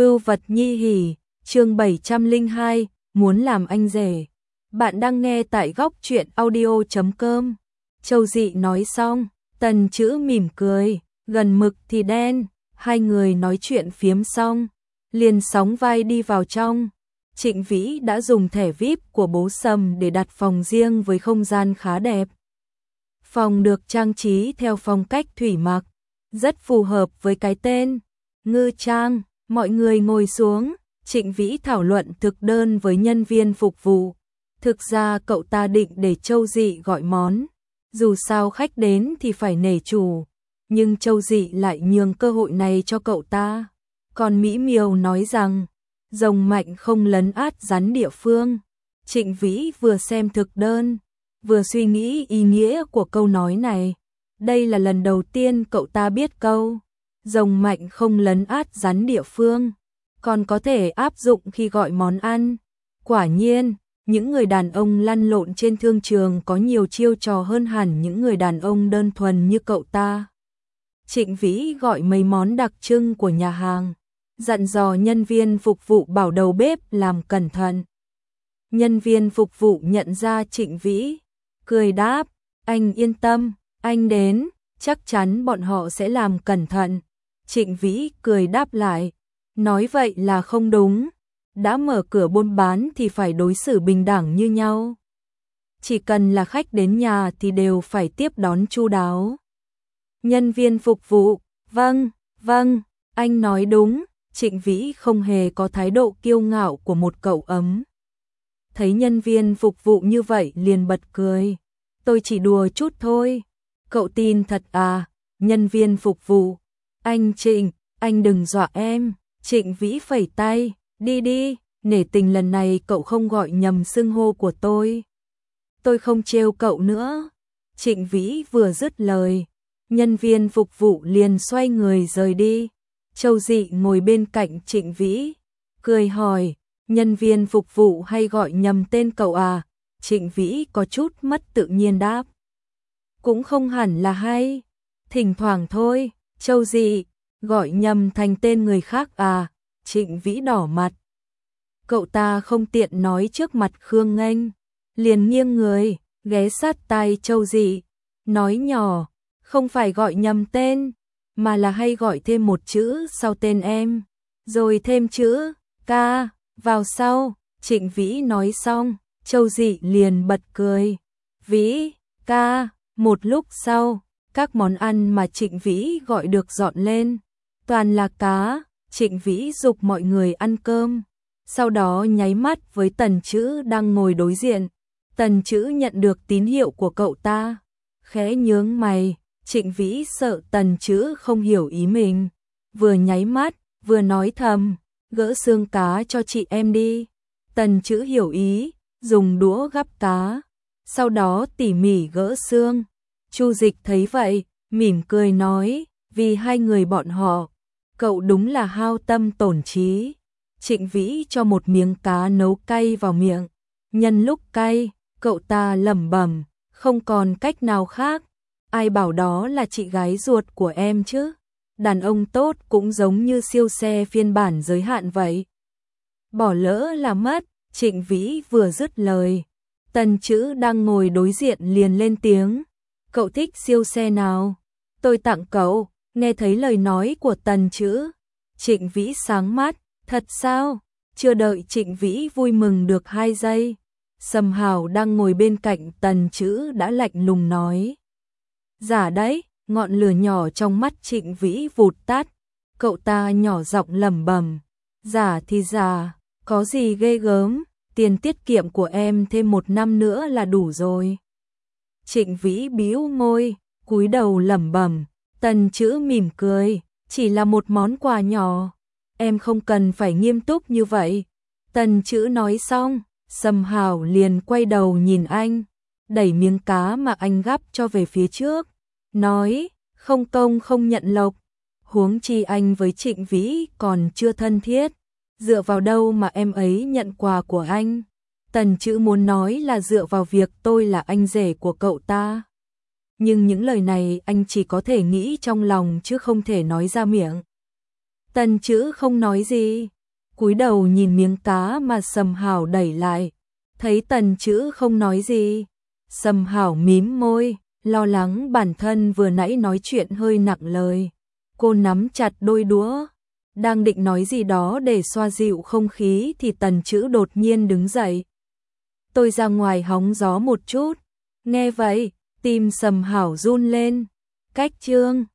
Vưu vật nhi hỉ, chương 702, muốn làm anh rể. Bạn đang nghe tại góc truyện audio.com. Châu Dị nói xong, Tần Chữ mỉm cười, gần mực thì đen, hai người nói chuyện phiếm xong, liền sóng vai đi vào trong. Trịnh Vĩ đã dùng thẻ VIP của bố Sầm để đặt phòng riêng với không gian khá đẹp. Phòng được trang trí theo phong cách thủy mặc, rất phù hợp với cái tên Ngư Trang. Mọi người ngồi xuống, Trịnh Vĩ thảo luận thực đơn với nhân viên phục vụ. Thực ra cậu ta định để Châu Dị gọi món, dù sao khách đến thì phải nể chủ, nhưng Châu Dị lại nhường cơ hội này cho cậu ta. Còn Mỹ Miều nói rằng, rồng mạnh không lấn át rắn địa phương. Trịnh Vĩ vừa xem thực đơn, vừa suy nghĩ ý nghĩa của câu nói này. Đây là lần đầu tiên cậu ta biết câu rồng mạnh không lấn át rắn địa phương, còn có thể áp dụng khi gọi món ăn. Quả nhiên, những người đàn ông lăn lộn trên thương trường có nhiều chiêu trò hơn hẳn những người đàn ông đơn thuần như cậu ta. Trịnh Vĩ gọi mấy món đặc trưng của nhà hàng, dặn dò nhân viên phục vụ bảo đầu bếp làm cẩn thận. Nhân viên phục vụ nhận ra Trịnh Vĩ, cười đáp, anh yên tâm, anh đến, chắc chắn bọn họ sẽ làm cẩn thận. Trịnh Vĩ cười đáp lại, nói vậy là không đúng, đã mở cửa buôn bán thì phải đối xử bình đẳng như nhau. Chỉ cần là khách đến nhà thì đều phải tiếp đón chu đáo. Nhân viên phục vụ, vâng, anh nói đúng. Trịnh Vĩ không hề có thái độ kiêu ngạo của một cậu ấm. Thấy nhân viên phục vụ như vậy liền bật cười, tôi chỉ đùa chút thôi. Cậu tin thật à? Nhân viên phục vụ, anh Trịnh, anh đừng dọa em. Trịnh Vĩ phẩy tay, đi, nể tình lần này cậu không gọi nhầm xưng hô của tôi. Tôi không trêu cậu nữa. Trịnh Vĩ vừa dứt lời, nhân viên phục vụ liền xoay người rời đi. Châu Dị ngồi bên cạnh Trịnh Vĩ, cười hỏi, nhân viên phục vụ hay gọi nhầm tên cậu à? Trịnh Vĩ có chút mất tự nhiên đáp, cũng không hẳn là hay, thỉnh thoảng thôi. Châu Dị, gọi nhầm thành tên người khác à? Trịnh Vĩ đỏ mặt. Cậu ta không tiện nói trước mặt Khương Nghênh, liền nghiêng người, ghé sát tai Châu Dị, nói nhỏ, không phải gọi nhầm tên, mà là hay gọi thêm một chữ sau tên em, rồi thêm chữ ca vào sau. Trịnh Vĩ nói xong, Châu Dị liền bật cười, Vĩ, ca. Một lúc sau, các món ăn mà Trịnh Vĩ gọi được dọn lên, toàn là cá. Trịnh Vĩ giục mọi người ăn cơm, sau đó nháy mắt với Tần Chữ đang ngồi đối diện. Tần Chữ nhận được tín hiệu của cậu ta, khẽ nhướng mày. Trịnh Vĩ sợ Tần Chữ không hiểu ý mình, vừa nháy mắt, vừa nói thầm, gỡ xương cá cho chị em đi. Tần Chữ hiểu ý, dùng đũa gắp cá, sau đó tỉ mỉ gỡ xương. Chu Dịch thấy vậy, mỉm cười nói, vì hai người bọn họ, cậu đúng là hao tâm tổn trí. Trịnh Vĩ cho một miếng cá nấu cay vào miệng, nhân lúc cay, cậu ta lẩm bẩm, không còn cách nào khác. Ai bảo đó là chị gái ruột của em chứ? Đàn ông tốt cũng giống như siêu xe phiên bản giới hạn vậy. Bỏ lỡ là mất. Trịnh Vĩ vừa dứt lời, Tần Chữ đang ngồi đối diện liền lên tiếng, cậu thích siêu xe nào? Tôi tặng cậu. Nghe thấy lời nói của Tần Chữ, Trịnh Vĩ sáng mắt, thật sao? Chưa đợi Trịnh Vĩ vui mừng được 2 giây, Sầm Hảo đang ngồi bên cạnh Tần Chữ đã lạnh lùng nói, giả đấy. Ngọn lửa nhỏ trong mắt Trịnh Vĩ vụt tắt, cậu ta nhỏ giọng lẩm bẩm, giả thì giả, có gì ghê gớm, tiền tiết kiệm của em thêm 1 năm nữa là đủ rồi. Trịnh Vĩ bĩu môi, cúi đầu lẩm bẩm. Tần Chữ mỉm cười, chỉ là một món quà nhỏ, em không cần phải nghiêm túc như vậy. Tần Chữ nói xong, Sầm Hảo liền quay đầu nhìn anh, đẩy miếng cá mà anh gắp cho về phía trước, nói, không công không nhận lộc, huống chi anh với Trịnh Vĩ còn chưa thân thiết, dựa vào đâu mà em ấy nhận quà của anh? Tần Chữ muốn nói là dựa vào việc tôi là anh rể của cậu ta, nhưng những lời này anh chỉ có thể nghĩ trong lòng chứ không thể nói ra miệng. Tần Chữ không nói gì, cúi đầu nhìn miếng cá mà Sầm Hảo đẩy lại. Thấy Tần Chữ không nói gì, Sầm Hảo mím môi, lo lắng bản thân vừa nãy nói chuyện hơi nặng lời. Cô nắm chặt đôi đũa, đang định nói gì đó để xoa dịu không khí thì Tần Chữ đột nhiên đứng dậy. Tôi ra ngoài hóng gió một chút. Nghe vậy, tim Sầm Hảo run lên. Cách chương